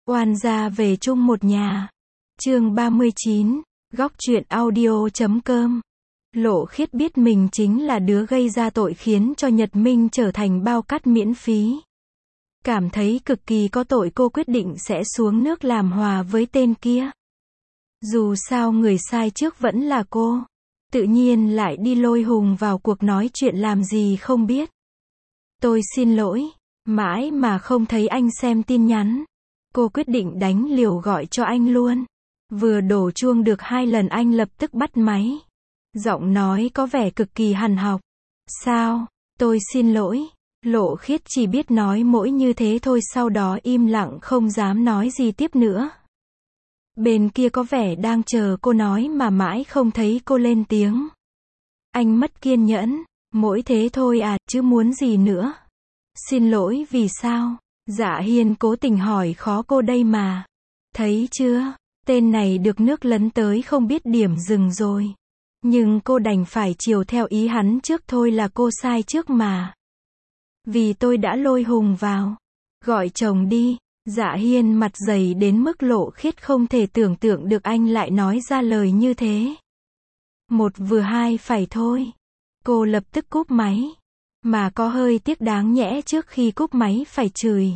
Oan gia về chung một nhà. Chương 39, góc truyện audio.com. Lộ Khiết biết mình chính là đứa gây ra tội khiến cho Nhật Minh trở thành bao cát miễn phí. Cảm thấy cực kỳ có tội, cô quyết định sẽ xuống nước làm hòa với tên kia. Dù sao người sai trước vẫn là cô. Tự nhiên lại đi lôi Hùng vào cuộc nói chuyện làm gì không biết. Tôi xin lỗi, mãi mà không thấy anh xem tin nhắn. Cô quyết định đánh liều gọi cho anh luôn. Vừa đổ chuông được 2 lần anh lập tức bắt máy. Giọng nói có vẻ cực kỳ hằn học. Sao? Tôi xin lỗi. Lộ Khiết chỉ biết nói mỗi như thế thôi, sau đó im lặng không dám nói gì tiếp nữa. Bên kia có vẻ đang chờ cô nói mà mãi không thấy cô lên tiếng. Anh mất kiên nhẫn. Mỗi thế thôi à, chứ muốn gì nữa? Xin lỗi vì sao? Dạ Hiên cố tình hỏi khó cô đây mà. Thấy chưa? Tên này được nước lấn tới không biết điểm dừng rồi. Nhưng cô đành phải chiều theo ý hắn trước thôi, là cô sai trước mà. Vì tôi đã lôi Hùng vào. Gọi chồng đi. Dạ Hiên mặt dày đến mức Lộ Khiết không thể tưởng tượng được anh lại nói ra lời như thế. Một vừa hai phải thôi. Cô lập tức cúp máy. Mà có hơi tiếc đáng nhẽ trước khi cúp máy phải chửi.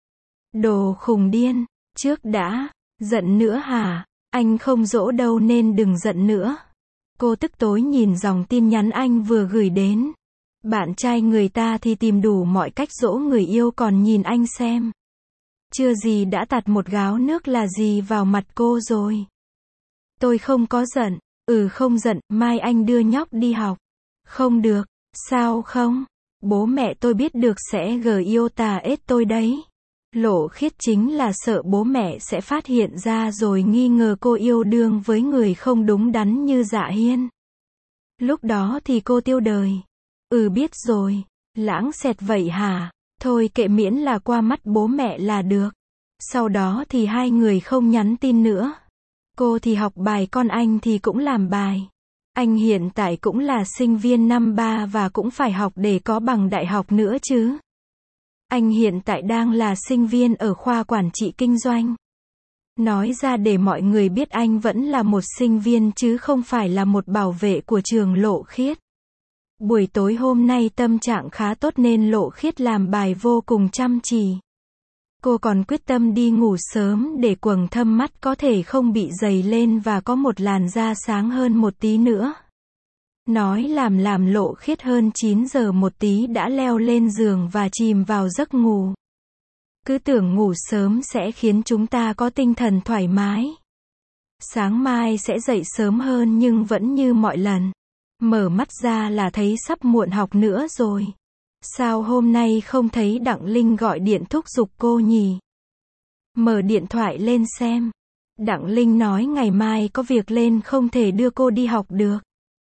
Đồ khùng điên. Trước đã. Giận nữa hả? Anh không dỗ đâu nên đừng giận nữa. Cô tức tối nhìn dòng tin nhắn anh vừa gửi đến. Bạn trai người ta thì tìm đủ mọi cách dỗ người yêu, còn nhìn anh xem. Chưa gì đã tạt một gáo nước là gì vào mặt cô rồi. Tôi không có giận. Không giận, mai anh đưa nhóc đi học. Không được. Sao không? Bố mẹ tôi biết được sẽ yêu tà ết tôi đấy. Lộ Khiết chính là sợ bố mẹ sẽ phát hiện ra rồi nghi ngờ cô yêu đương với người không đúng đắn như Dạ Hiên. Lúc đó thì cô tiêu đời. Biết rồi. Lãng xẹt vậy hả? Thôi kệ, miễn là qua mắt bố mẹ là được. Sau đó thì hai người không nhắn tin nữa. Cô thì học bài, con anh thì cũng làm bài. Anh hiện tại cũng là sinh viên năm 3 và cũng phải học để có bằng đại học nữa chứ. Anh hiện tại đang là sinh viên ở khoa quản trị kinh doanh. Nói ra để mọi người biết anh vẫn là một sinh viên chứ không phải là một bảo vệ của trường Lộ Khiết. Buổi tối hôm nay tâm trạng khá tốt nên Lộ Khiết làm bài vô cùng chăm chỉ. Cô còn quyết tâm đi ngủ sớm để quầng thâm mắt có thể không bị dày lên và có một làn da sáng hơn một tí nữa. Nói làm Lộ Khiết hơn 9 giờ một tí đã leo lên giường và chìm vào giấc ngủ. Cứ tưởng ngủ sớm sẽ khiến chúng ta có tinh thần thoải mái. Sáng mai sẽ dậy sớm hơn nhưng vẫn như mọi lần. Mở mắt ra là thấy sắp muộn học nữa rồi. Sao hôm nay không thấy Đặng Linh gọi điện thúc giục cô nhỉ? Mở điện thoại lên xem. Đặng Linh nói ngày mai có việc lên không thể đưa cô đi học được.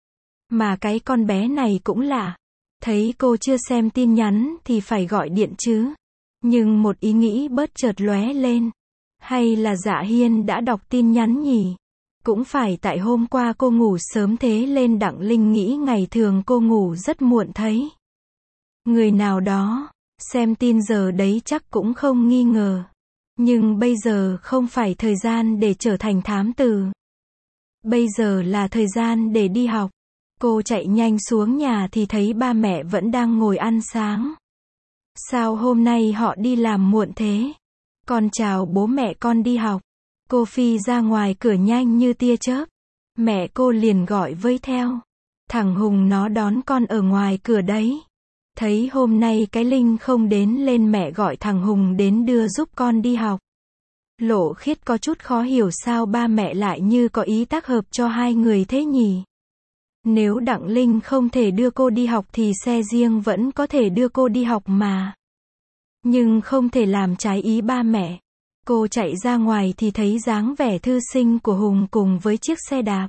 Mà cái con bé này cũng lạ. Thấy cô chưa xem tin nhắn thì phải gọi điện chứ. Nhưng một ý nghĩ bớt chợt lóe lên. Hay là Dạ Hiên đã đọc tin nhắn nhỉ? Cũng phải tại hôm qua cô ngủ sớm thế lên Đặng Linh nghĩ ngày thường cô ngủ rất muộn thấy. Người nào đó xem tin giờ đấy chắc cũng không nghi ngờ. Nhưng bây giờ không phải thời gian để trở thành thám tử. Bây giờ là thời gian để đi học. Cô chạy nhanh xuống nhà thì thấy ba mẹ vẫn đang ngồi ăn sáng. Sao hôm nay họ đi làm muộn thế? Con chào bố mẹ, con đi học. Cô phi ra ngoài cửa nhanh như tia chớp. Mẹ cô liền gọi với theo. Thằng Hùng nó đón con ở ngoài cửa đấy. Thấy hôm nay cái Linh không đến lên mẹ gọi thằng Hùng đến đưa giúp con đi học. Lộ Khiết có chút khó hiểu sao ba mẹ lại như có ý tác hợp cho hai người thế nhỉ? Nếu Đặng Linh không thể đưa cô đi học thì xe riêng vẫn có thể đưa cô đi học mà. Nhưng không thể làm trái ý ba mẹ. Cô chạy ra ngoài thì thấy dáng vẻ thư sinh của Hùng cùng với chiếc xe đạp.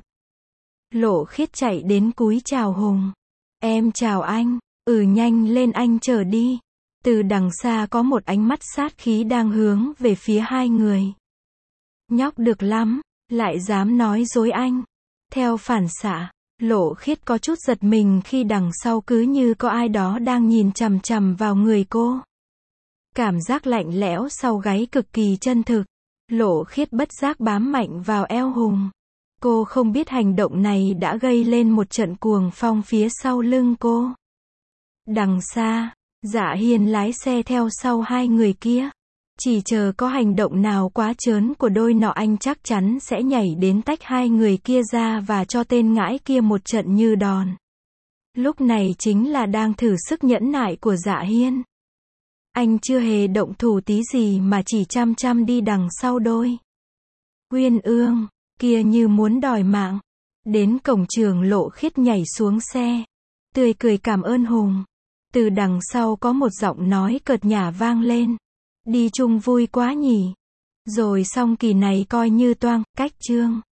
Lộ Khiết chạy đến cúi chào Hùng. Em chào anh. Nhanh lên anh chở đi. Từ đằng xa có một ánh mắt sát khí đang hướng về phía hai người. Nhóc được lắm, lại dám nói dối anh. Theo phản xạ, Lộ Khiết có chút giật mình khi đằng sau cứ như có ai đó đang nhìn chằm chằm vào người cô. Cảm giác lạnh lẽo sau gáy cực kỳ chân thực. Lộ Khiết bất giác bám mạnh vào eo Hùng. Cô không biết hành động này đã gây lên một trận cuồng phong phía sau lưng cô. Đằng xa, Dạ Hiên lái xe theo sau hai người kia. Chỉ chờ có hành động nào quá trớn của đôi nọ anh chắc chắn sẽ nhảy đến tách hai người kia ra và cho tên ngãi kia một trận như đòn. Lúc này chính là đang thử sức nhẫn nại của Dạ Hiên. Anh chưa hề động thủ tí gì mà chỉ chăm chăm đi đằng sau đôi Uyên Ương kia như muốn đòi mạng. Đến cổng trường Lộ Khiết nhảy xuống xe, tươi cười cảm ơn Hùng. Từ đằng sau có một giọng nói cợt nhả vang lên. Đi chung vui quá nhỉ. Rồi xong kỳ này coi như toang, cách chương.